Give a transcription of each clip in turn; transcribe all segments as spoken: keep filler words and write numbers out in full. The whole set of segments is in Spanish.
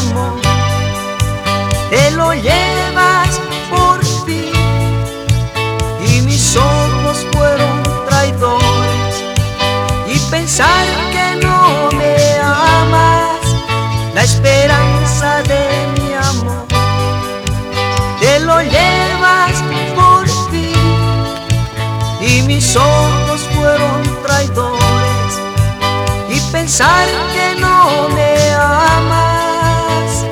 amor, te lo llevas por fin, y mis ojos fueron traidores, y pensar que no me amas, la esperanza de mi amor, te lo llevas por fin, y mis ojos fueron traidores, y pensar que no me amas.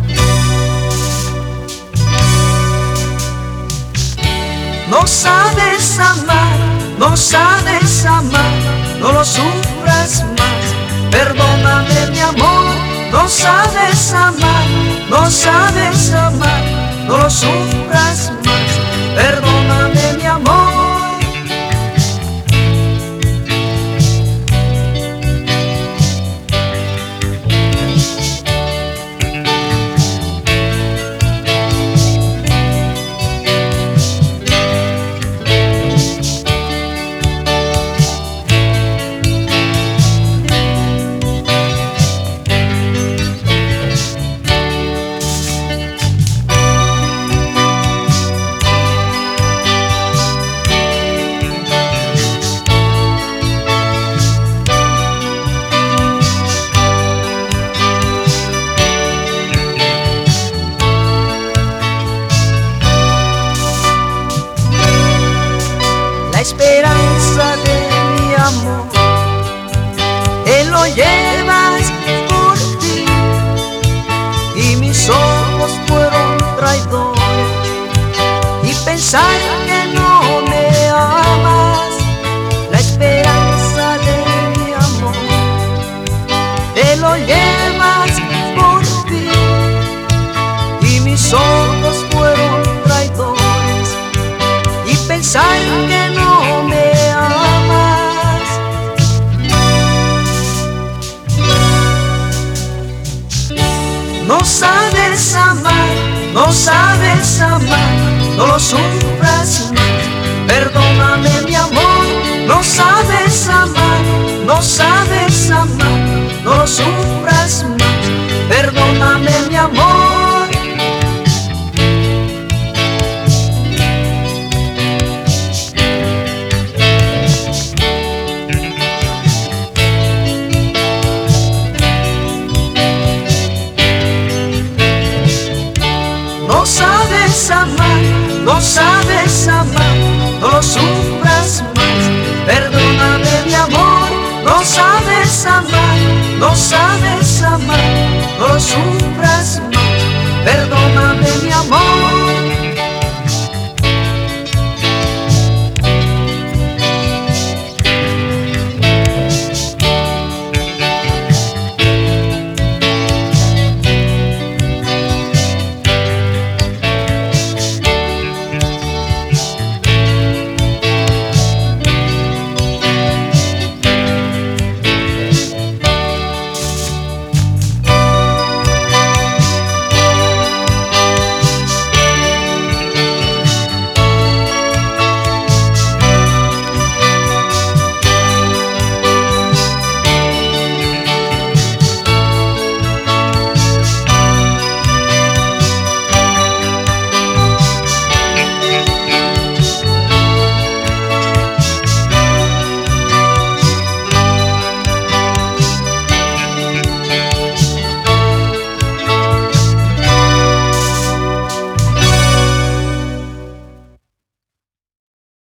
No sabes amar, no sabes amar, no lo sufras más, perdóname mi amor. No sabes amar, no sabes amar, no lo sufras más, perdóname mi amor. La esperanza de mi amor, te lo llevas por ti, y mis ojos fueron traidores, y pensar que no me amas, la esperanza de mi amor, te lo llevas por ti, y mis ojos fueron traidores, y pensar que no me amas. No sabes amar, no sabes amar, no lo sufras más, perdóname mi amor. No sabes amar, no sabes amar, no lo sufras más, perdóname mi amor. No sabes amar, no sabes amar, no lo sufras más, perdóname mi amor. No sabes amar, no sabes amar, no lo sufras más.